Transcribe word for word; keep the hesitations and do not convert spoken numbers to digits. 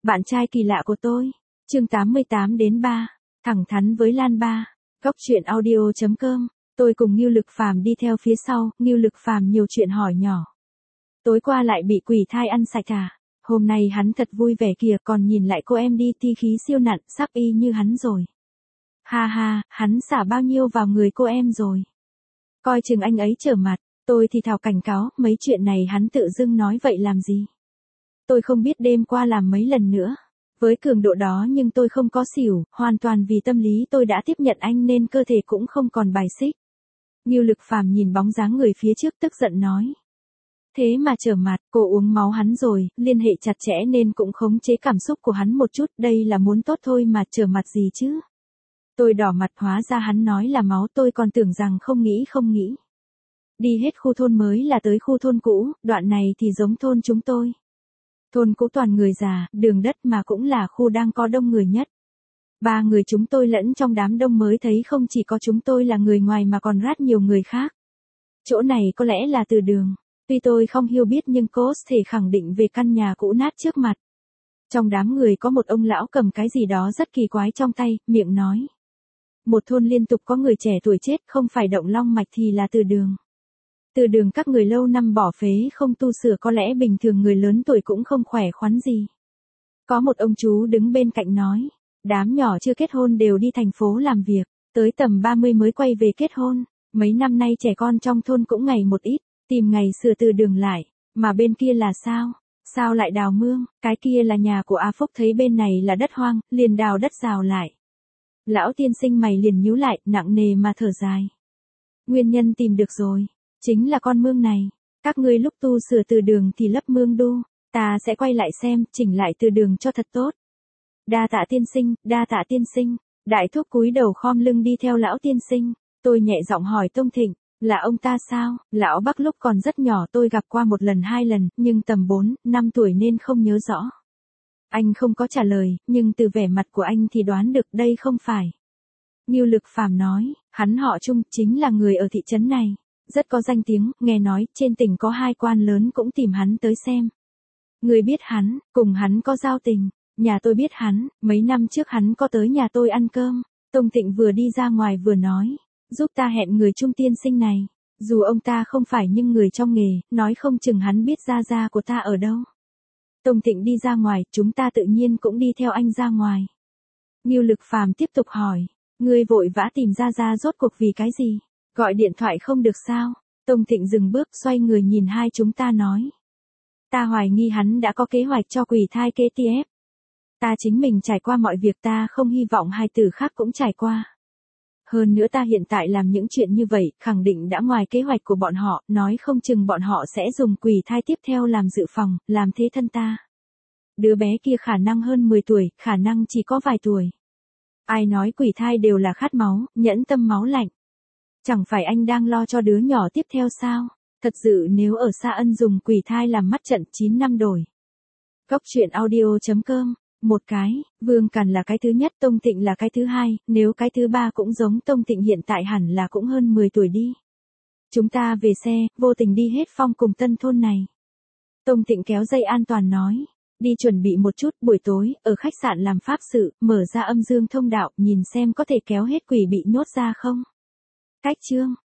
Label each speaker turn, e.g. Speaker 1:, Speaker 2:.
Speaker 1: Bạn trai kỳ lạ của tôi. Chương tám mươi tám đến ba. Thẳng thắn với Lan Ba. Góc truyện audio chấm com. Tôi cùng Ngưu Lực Phàm đi theo phía sau, Ngưu Lực Phàm nhiều chuyện hỏi nhỏ. Tối qua lại bị quỷ thai ăn sạch à? Hôm nay hắn thật vui vẻ kìa, còn nhìn lại cô em đi thi khí siêu nặng, sắp y như hắn rồi. Ha ha, hắn xả bao nhiêu vào người cô em rồi. Coi chừng anh ấy trở mặt, tôi thì thào cảnh cáo, mấy chuyện này hắn tự dưng nói vậy làm gì. Tôi không biết đêm qua làm mấy lần nữa. Với cường độ đó nhưng tôi không có xỉu, hoàn toàn vì tâm lý tôi đã tiếp nhận anh nên cơ thể cũng không còn bài xích. Ngưu Lực Phàm nhìn bóng dáng người phía trước tức giận nói. Thế mà trở mặt, cô uống máu hắn rồi, liên hệ chặt chẽ nên cũng khống chế cảm xúc của hắn một chút, đây là muốn tốt thôi mà trở mặt gì chứ. Tôi đỏ mặt, hóa ra hắn nói là máu, tôi còn tưởng rằng không nghĩ không nghĩ. Đi hết khu thôn mới là tới khu thôn cũ, đoạn này thì giống thôn chúng tôi. Thôn cũ toàn người già, đường đất mà cũng là khu đang có đông người nhất. Ba người chúng tôi lẫn trong đám đông mới thấy không chỉ có chúng tôi là người ngoài mà còn rất nhiều người khác. Chỗ này có lẽ là từ đường. Tuy tôi không hiểu biết nhưng cô thể khẳng định về căn nhà cũ nát trước mặt. Trong đám người có một ông lão cầm cái gì đó rất kỳ quái trong tay, miệng nói. Một thôn liên tục có người trẻ tuổi chết, không phải Động Long Mạch thì là từ đường. Từ đường các người lâu năm bỏ phế không tu sửa, có lẽ bình thường người lớn tuổi cũng không khỏe khoắn gì. Có một ông chú đứng bên cạnh nói, đám nhỏ chưa kết hôn đều đi thành phố làm việc, tới tầm ba mươi mới quay về kết hôn. Mấy năm nay trẻ con trong thôn cũng ngày một ít, tìm ngày sửa từ đường lại, mà bên kia là sao? Sao lại đào mương? Cái kia là nhà của A Phúc, thấy bên này là đất hoang, liền đào đất rào lại. Lão tiên sinh mày liền nhíu lại, nặng nề mà thở dài. Nguyên nhân tìm được rồi, chính là con mương này. Các ngươi lúc tu sửa từ đường thì lấp mương đu, ta sẽ quay lại xem, chỉnh lại từ đường cho thật tốt. Đa tạ tiên sinh, đa tạ tiên sinh. Đại thúc cúi đầu khom lưng đi theo lão tiên sinh. Tôi nhẹ giọng hỏi Tông Thịnh, là ông ta sao? Lão Bắc lúc còn rất nhỏ tôi gặp qua một lần hai lần, nhưng tầm bốn, năm tuổi nên không nhớ rõ. Anh không có trả lời, nhưng từ vẻ mặt của anh thì đoán được đây không phải. Ngưu Lực Phàm nói, hắn họ Trung, chính là người ở thị trấn này. Rất có danh tiếng, nghe nói, trên tỉnh có hai quan lớn cũng tìm hắn tới xem. Người biết hắn, cùng hắn có giao tình. Nhà tôi biết hắn, mấy năm trước hắn có tới nhà tôi ăn cơm. Tông Thịnh vừa đi ra ngoài vừa nói, giúp ta hẹn người Trung tiên sinh này. Dù ông ta không phải nhưng người trong nghề, nói không chừng hắn biết gia gia của ta ở đâu. Tông Thịnh đi ra ngoài, chúng ta tự nhiên cũng đi theo anh ra ngoài. Ngưu Lực Phàm tiếp tục hỏi, ngươi vội vã tìm gia gia rốt cuộc vì cái gì? Gọi điện thoại không được sao? Tông Thịnh dừng bước, xoay người nhìn hai chúng ta nói. Ta hoài nghi hắn đã có kế hoạch cho quỷ thai kế tiếp. Ta chính mình trải qua mọi việc, ta không hy vọng hai tử khác cũng trải qua. Hơn nữa ta hiện tại làm những chuyện như vậy, khẳng định đã ngoài kế hoạch của bọn họ, nói không chừng bọn họ sẽ dùng quỷ thai tiếp theo làm dự phòng, làm thế thân ta. Đứa bé kia khả năng hơn mười tuổi, khả năng chỉ có vài tuổi. Ai nói quỷ thai đều là khát máu, nhẫn tâm máu lạnh. Chẳng phải anh đang lo cho đứa nhỏ tiếp theo sao? Thật sự nếu ở Sa Ân dùng quỷ thai làm mắt trận chín năm đổi. Góc truyện audio chấm com. Một cái, Vương Càn là cái thứ nhất, Tông Thịnh là cái thứ hai, nếu cái thứ ba cũng giống Tông Thịnh hiện tại hẳn là cũng hơn mười tuổi đi. Chúng ta về xe, vô tình đi hết Phong cùng Tân thôn này. Tông Thịnh kéo dây an toàn nói, đi chuẩn bị một chút, buổi tối, ở khách sạn làm pháp sự, mở ra âm dương thông đạo, nhìn xem có thể kéo hết quỷ bị nhốt ra không. Cách chương.